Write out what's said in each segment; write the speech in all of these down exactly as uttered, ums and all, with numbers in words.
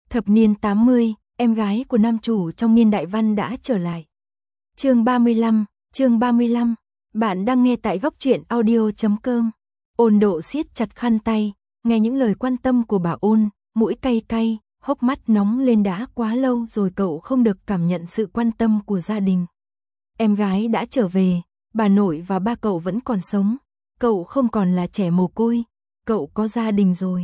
Thập niên tám mươi, em gái của nam chủ trong niên đại văn đã trở lại. Chương ba mươi lăm, chương ba mươi lăm. Bạn đang nghe tại góc truyện audio chấm com. Ôn Độ siết chặt khăn tay, nghe những lời quan tâm của bà Ôn, mũi cay cay, hốc mắt nóng lên. Đã quá lâu rồi cậu không được cảm nhận sự quan tâm của gia đình. Em gái đã trở về, bà nội và ba cậu vẫn còn sống, cậu không còn là trẻ mồ côi, cậu có gia đình rồi.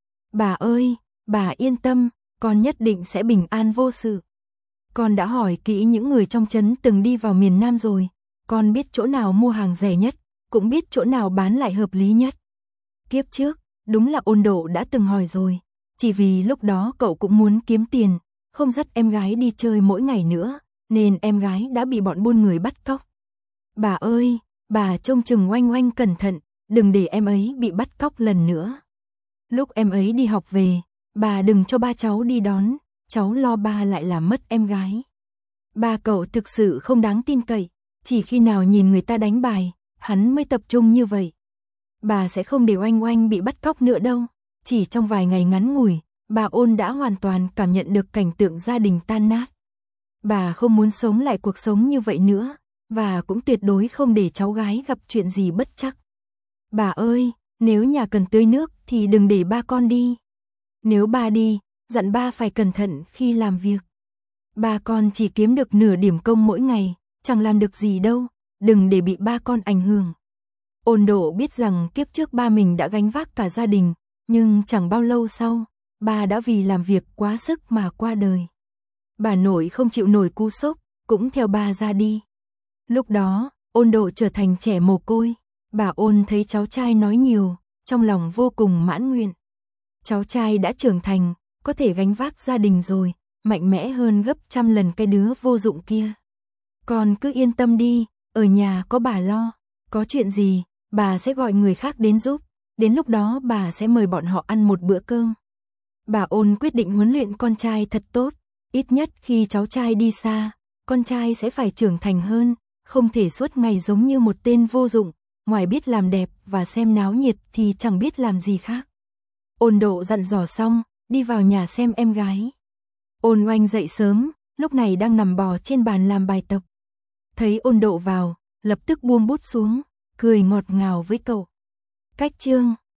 Bà ơi, bà yên tâm, con nhất định sẽ bình an vô sự. Con đã hỏi kỹ những người trong trấn từng đi vào miền Nam rồi, con biết chỗ nào mua hàng rẻ nhất, cũng biết chỗ nào bán lại hợp lý nhất. Kiếp trước, đúng là Ôn Độ đã từng hỏi rồi, chỉ vì lúc đó cậu cũng muốn kiếm tiền, không dắt em gái đi chơi mỗi ngày nữa, nên em gái đã bị bọn buôn người bắt cóc. Bà ơi, bà trông chừng Oanh Oanh cẩn thận, đừng để em ấy bị bắt cóc lần nữa. Lúc em ấy đi học về, bà đừng cho ba cháu đi đón, cháu lo ba lại làm mất em gái. Ba cậu thực sự không đáng tin cậy, chỉ khi nào nhìn người ta đánh bài, hắn mới tập trung như vậy. Bà sẽ không để Oanh Oanh bị bắt cóc nữa đâu. Chỉ trong vài ngày ngắn ngủi, bà Ôn đã hoàn toàn cảm nhận được cảnh tượng gia đình tan nát. Bà không muốn sống lại cuộc sống như vậy nữa, và cũng tuyệt đối không để cháu gái gặp chuyện gì bất trắc. Bà ơi, nếu nhà cần tưới nước thì đừng để ba con đi. Nếu ba đi, dặn ba phải cẩn thận khi làm việc. Ba con chỉ kiếm được nửa điểm công mỗi ngày, chẳng làm được gì đâu, đừng để bị ba con ảnh hưởng. Ôn Độ biết rằng kiếp trước ba mình đã gánh vác cả gia đình, nhưng chẳng bao lâu sau, ba đã vì làm việc quá sức mà qua đời. Bà nội không chịu nổi cú sốc, cũng theo ba ra đi. Lúc đó, Ôn Độ trở thành trẻ mồ côi. Bà Ôn thấy cháu trai nói nhiều, trong lòng vô cùng mãn nguyện. Cháu trai đã trưởng thành, có thể gánh vác gia đình rồi, mạnh mẽ hơn gấp trăm lần cái đứa vô dụng kia. Con cứ yên tâm đi, ở nhà có bà lo, có chuyện gì, bà sẽ gọi người khác đến giúp, đến lúc đó bà sẽ mời bọn họ ăn một bữa cơm. Bà Ôn quyết định huấn luyện con trai thật tốt, ít nhất khi cháu trai đi xa, con trai sẽ phải trưởng thành hơn, không thể suốt ngày giống như một tên vô dụng, ngoài biết làm đẹp và xem náo nhiệt thì chẳng biết làm gì khác. Ôn Độ dặn dò xong, đi vào nhà xem em gái. Ôn Oanh dậy sớm, lúc này đang nằm bò trên bàn làm bài tập. Thấy Ôn Độ vào, lập tức buông bút xuống, cười ngọt ngào với cậu. Cách chương